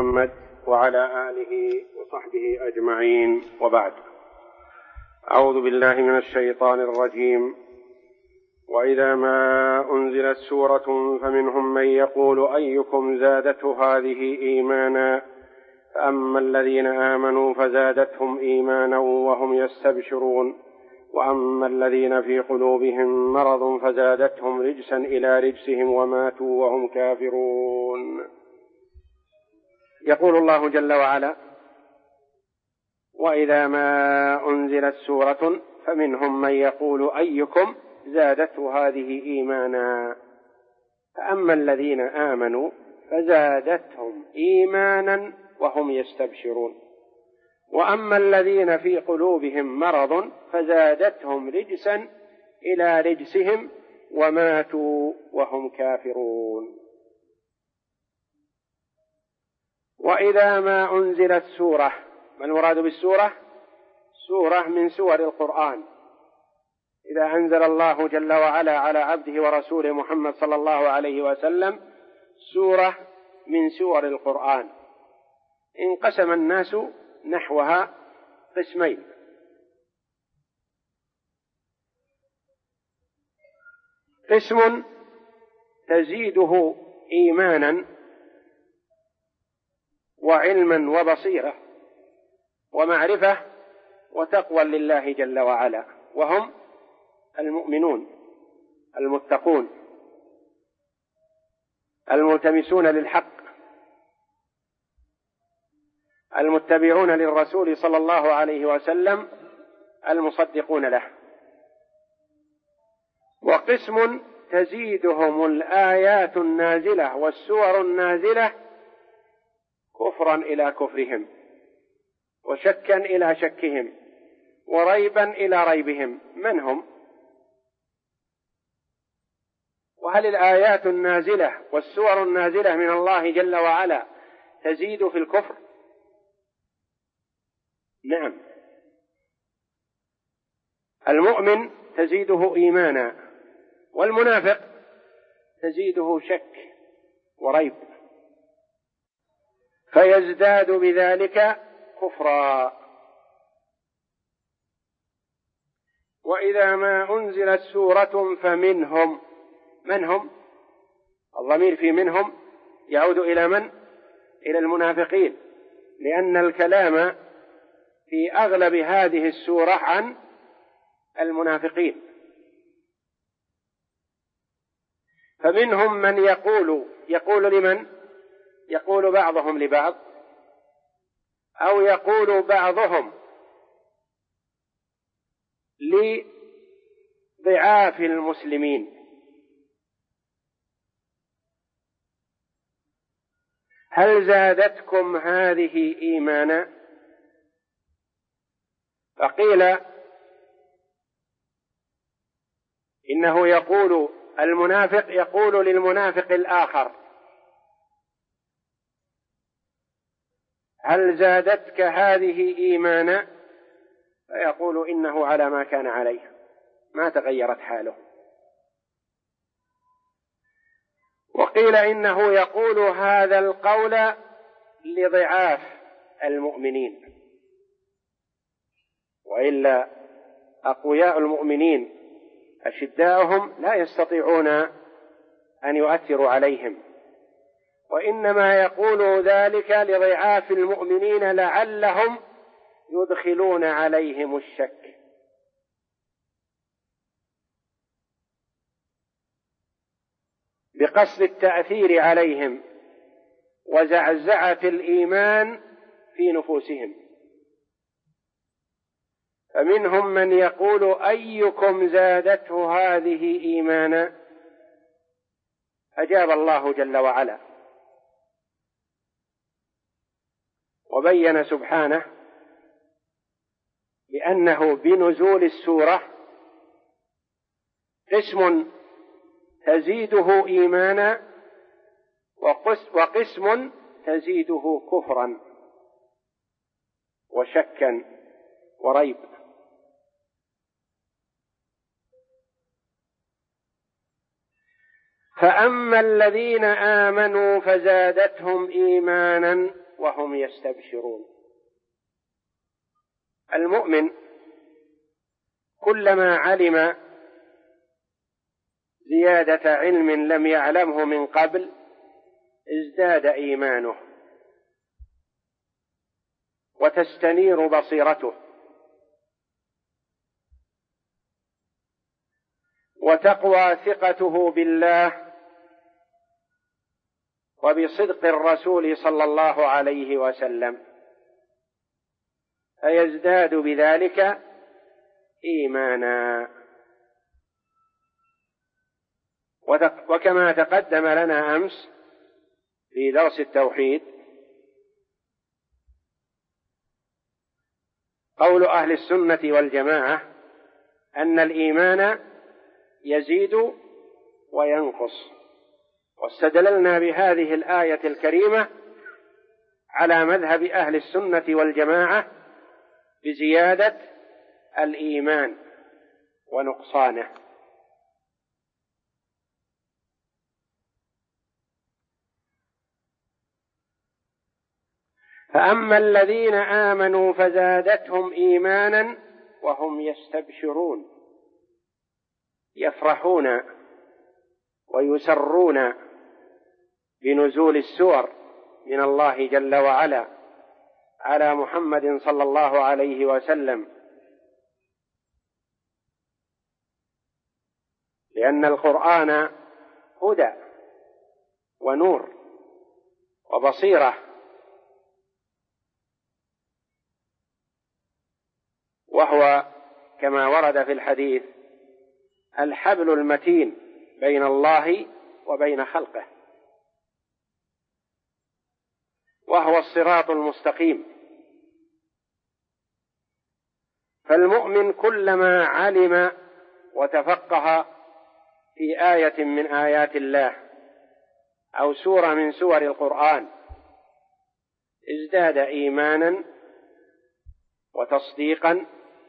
محمد وعلى آله وصحبه أجمعين، وبعد. أعوذ بالله من الشيطان الرجيم. وإذا ما أنزلت سورة فمنهم من يقول أيكم زادته هذه إيمانا فأما الذين آمنوا فزادتهم إيمانا وهم يستبشرون وأما الذين في قلوبهم مرض فزادتهم رجسا إلى رجسهم وماتوا وهم كافرون. يقول الله جل وعلا: وإذا ما أنزلت سورة فمنهم من يقول أيكم زادته هذه إيمانا فأما الذين آمنوا فزادتهم إيمانا وهم يستبشرون وأما الذين في قلوبهم مرض فزادتهم رجسا إلى رجسهم وماتوا وهم كافرون. وإذا ما أنزلت سورة، ما المراد بالسورة؟ سورة من سور القرآن. إذا أنزل الله جل وعلا على عبده ورسوله محمد صلى الله عليه وسلم سورة من سور القرآن، انقسم الناس نحوها قسمين: قسم تزيده إيمانا وعلما وبصيرة ومعرفة وتقوى لله جل وعلا، وهم المؤمنون المتقون الملتمسون للحق المتبعون للرسول صلى الله عليه وسلم المصدقون له. وقسم تزيدهم الآيات النازلة والسور النازلة كفرا إلى كفرهم وشكا إلى شكهم وريبا إلى ريبهم. من هم؟ وهل الآيات النازلة والسور النازلة من الله جل وعلا تزيد في الكفر؟ نعم. المؤمن تزيده إيمانا، والمنافق تزيده شك وريب، فيزداد بذلك كفرا. وإذا ما أنزلت سورة فمنهم، من هم؟ الضمير في منهم يعود إلى من؟ إلى المنافقين، لأن الكلام في أغلب هذه السورة عن المنافقين. فمنهم من يقول لمن؟ يقول بعضهم لبعض، أو يقول بعضهم لضعاف المسلمين: هل زادتكم هذه إيمانا؟ فقيل إنه يقول المنافق يقول للمنافق الآخر: هل زادتك هذه إيمانا؟ فيقول إنه على ما كان عليه، ما تغيرت حاله. وقيل إنه يقول هذا القول لضعاف المؤمنين، وإلا أقوياء المؤمنين أشداؤهم لا يستطيعون أن يؤثروا عليهم، وإنما يقول ذلك لضعاف المؤمنين لعلهم يدخلون عليهم الشك. بقصد التأثير عليهم وزعزعة الإيمان في نفوسهم. فمنهم من يقول أيكم زادته هذه إيمانا؟ أجاب الله جل وعلا وبين سبحانه بأنه بنزول السورة قسم تزيده إيمانا وقسم تزيده كفرا وشكا وريب. فأما الذين آمنوا فزادتهم إيمانا وهم يستبشرون. المؤمن كلما علم زيادة علم لم يعلمه من قبل ازداد إيمانه وتستنير بصيرته وتقوى ثقته بالله وبصدق الرسول صلى الله عليه وسلم، فيزداد بذلك إيمانا. وكما تقدم لنا أمس في درس التوحيد قول أهل السنة والجماعة أن الإيمان يزيد وينقص، واستدللنا بهذه الآية الكريمة على مذهب أهل السنة والجماعة بزيادة الإيمان ونقصانه. فأما الذين آمنوا فزادتهم إيمانا وهم يستبشرون، يفرحون ويسرون بنزول السور من الله جل وعلا على محمد صلى الله عليه وسلم، لأن القرآن هدى ونور وبصيرة، وهو كما ورد في الحديث الحبل المتين بين الله وبين خلقه، وهو الصراط المستقيم. فالمؤمن كلما علم وتفقه في آية من آيات الله أو سورة من سور القرآن ازداد إيمانا وتصديقا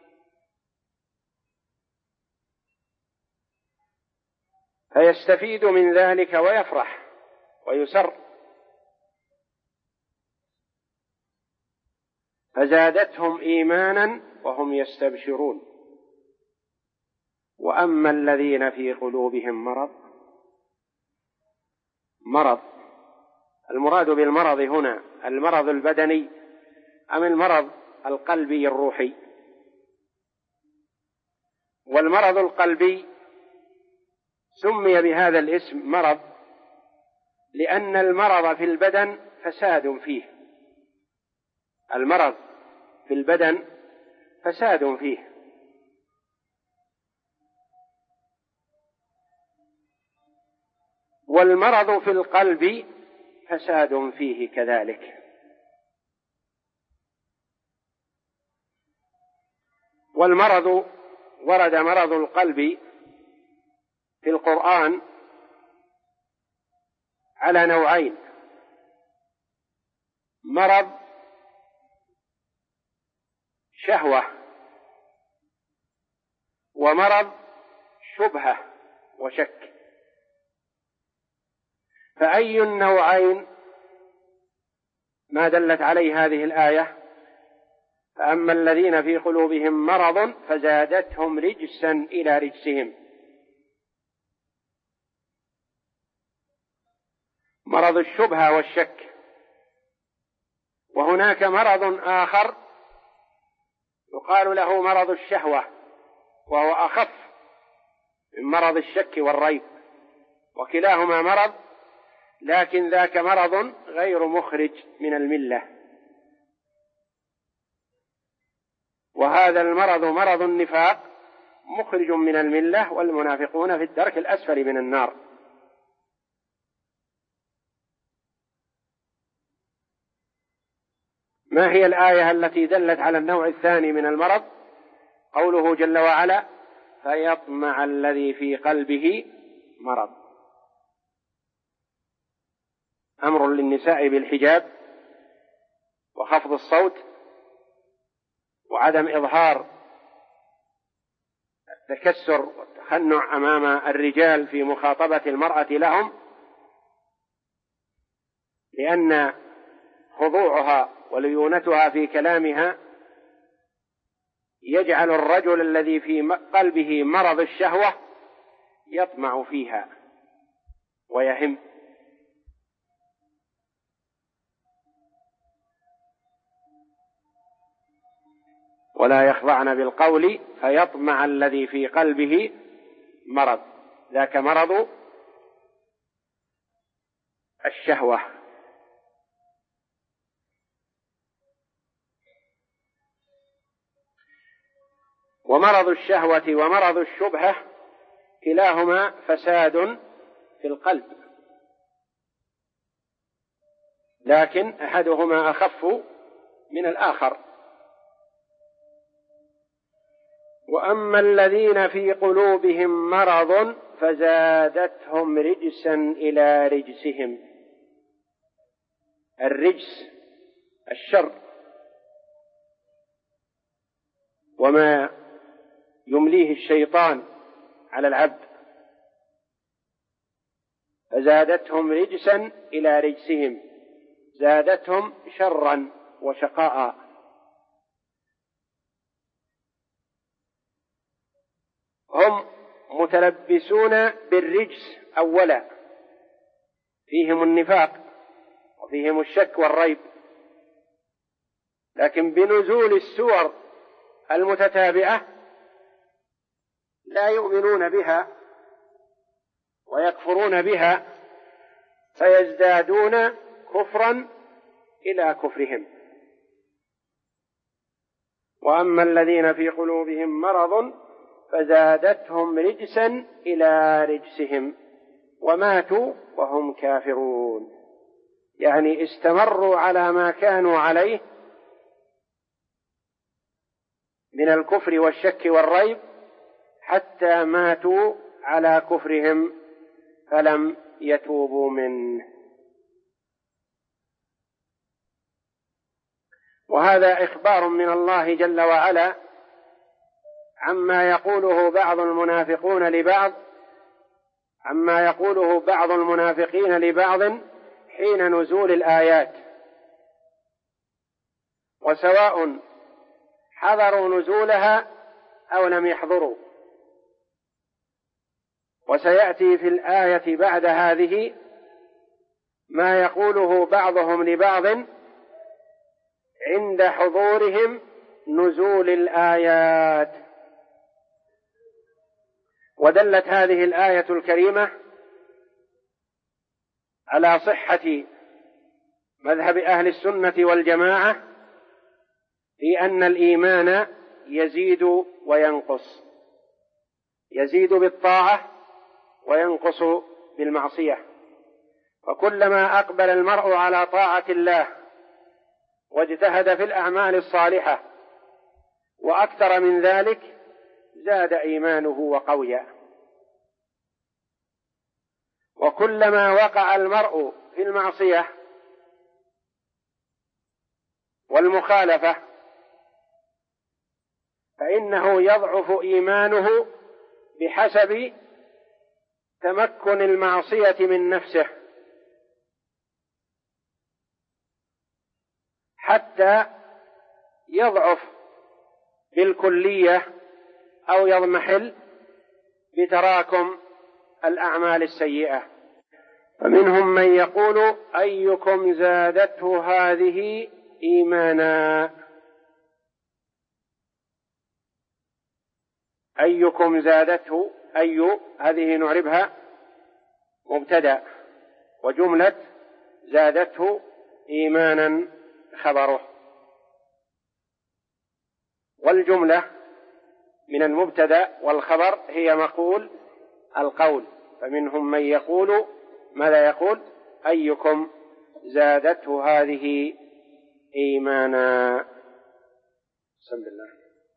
فيستفيد من ذلك ويفرح ويسر، فزادتهم إيمانا وهم يستبشرون. وأما الذين في قلوبهم مرض، المراد بالمرض هنا المرض البدني أم المرض القلبي الروحي؟ والمرض القلبي سمي بهذا الاسم مرض لأن المرض في البدن فساد فيه، المرض في البدن فساد فيه، والمرض في القلب فساد فيه كذلك. والمرض ورد مرض القلب في القرآن على نوعين: مرض شهوة ومرض شبهة وشك. فأي النوعين ما دلت عليه هذه الآية؟ فأما الذين في قلوبهم مرض فزادتهم رجسا إلى رجسهم، مرض الشبهة والشك. وهناك مرض آخر يقال له مرض الشهوة، وهو أخف من مرض الشك والريب، وكلاهما مرض، لكن ذاك مرض غير مخرج من الملة، وهذا المرض مرض النفاق مخرج من الملة، والمنافقون في الدرك الأسفل من النار. ما هي الآية التي دلت على النوع الثاني من المرض؟ قوله جل وعلا: فيطمع الذي في قلبه مرض. أمر للنساء بالحجاب وخفض الصوت وعدم إظهار التكسر والتخنع أمام الرجال في مخاطبة المرأة لهم، لأن خضوعها وليونتها في كلامها يجعل الرجل الذي في قلبه مرض الشهوة يطمع فيها ويهم. ولا يخضعن بالقول فيطمع الذي في قلبه مرض، ذاك مرض الشهوة. ومرض الشهوة ومرض الشبهة كلاهما فساد في القلب، لكن أحدهما أخف من الآخر. وأما الذين في قلوبهم مرض فزادتهم رجسا إلى رجسهم. الرجس الشر وما يمليه الشيطان على العبد، فزادتهم رجسا إلى رجسهم، زادتهم شرا وشقاء. هم متلبسون بالرجس أولا، فيهم النفاق وفيهم الشك والريب، لكن بنزول السور المتتابعة لا يؤمنون بها ويكفرون بها، فيزدادون كفرا إلى كفرهم. وأما الذين في قلوبهم مرض فزادتهم رجسا إلى رجسهم وماتوا وهم كافرون، يعني استمروا على ما كانوا عليه من الكفر والشك والريب حتى ماتوا على كفرهم فلم يتوبوا منه. وهذا إخبار من الله جل وعلا عما يقوله بعض المنافقون لبعض، عما يقوله بعض المنافقين لبعض حين نزول الآيات، وسواء حضروا نزولها أو لم يحضروا. وسيأتي في الآية بعد هذه ما يقوله بعضهم لبعض عند حضورهم نزول الآيات. ودلت هذه الآية الكريمة على صحة مذهب أهل السنة والجماعة في أن الإيمان يزيد وينقص، يزيد بالطاعة وينقص بالمعصية. فكلما أقبل المرء على طاعة الله واجتهد في الأعمال الصالحة وأكثر من ذلك زاد إيمانه وقوي. وكلما وقع المرء في المعصية والمخالفة فإنه يضعف إيمانه بحسب تمكن المعصية من نفسه، حتى يضعف بالكلية أو يضمحل بتراكم الأعمال السيئة. فمنهم من يقول أيكم زادته هذه إيمانا. أيكم زادته، أي هذه نعربها مبتدأ، وجملة زادته إيمانا خبره. والجملة من المبتدأ والخبر هي مقول القول. فمنهم من يقول ماذا يقول؟ أيكم زادته هذه إيمانا. بسم الله.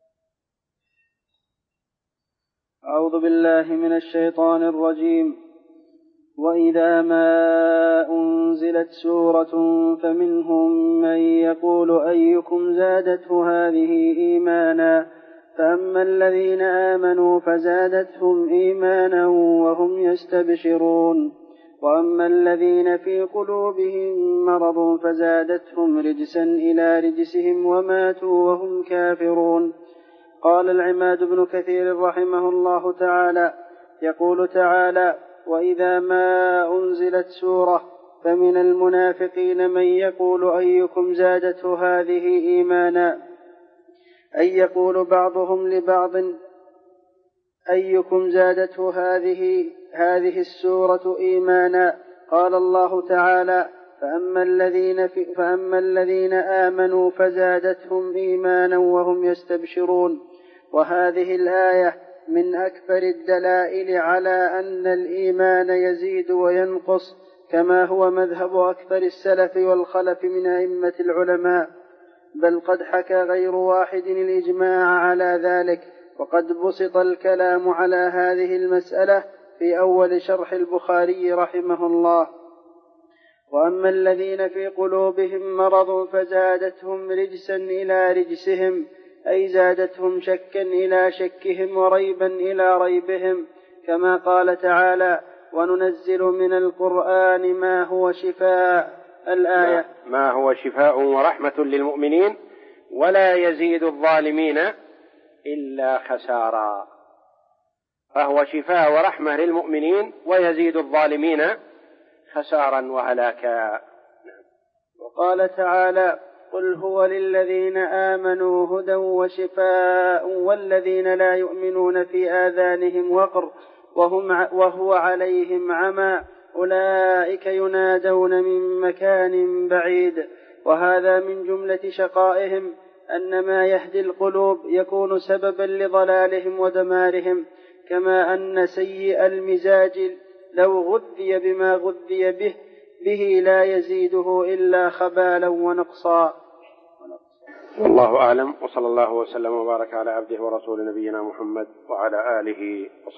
أعوذ بالله من الشيطان الرجيم. وإذا ما أنزلت سورة فمنهم من يقول أيكم زادته هذه إيمانا، فأما الذين آمنوا فزادتهم إيمانا وهم يستبشرون. وأما الذين في قلوبهم مرض فزادتهم رجسا إلى رجسهم وماتوا وهم كافرون. قال العماد بن كثير رحمه الله تعالى: يقول تعالى: وإذا ما أنزلت سورة فمن المنافقين من يقول أيكم زادته هذه إيمانا، أي يقول بعضهم لبعض أيكم زادته هذه السورة إيمانا. قال الله تعالى: فأما الذين آمنوا فزادتهم إيمانا وهم يستبشرون. وهذه الآية من أكبر الدلائل على أن الإيمان يزيد وينقص، كما هو مذهب أكثر السلف والخلف من أئمة العلماء، بل قد حكى غير واحد الإجماع على ذلك. وقد بسط الكلام على هذه المسألة في أول شرح البخاري رحمه الله. وأما الذين في قلوبهم مرض فزادتهم رجسا إلى رجسهم، أي زادتهم شكا إلى شكهم وريبا إلى ريبهم، كما قال تعالى: وننزل من القرآن ما هو شفاء. الآية. ما هو شفاء ورحمة للمؤمنين ولا يزيد الظالمين إلا خسارا. فهو شفاء ورحمة للمؤمنين ويزيد الظالمين خسارا وهلاكا. وقال تعالى: قل هو للذين آمنوا هدى وشفاء والذين لا يؤمنون في آذانهم وقر وهو عليهم عمى أولئك ينادون من مكان بعيد. وهذا من جملة شقائهم أن ما يهدي القلوب يكون سببا لضلالهم ودمارهم، كما أن سيء المزاج لو غذي بما غذي به لا يزيده إلا خبالا ونقصا. والله أعلم، وصلى الله وسلم وبارك على عبده ورسول نبينا محمد وعلى آله وصحبه.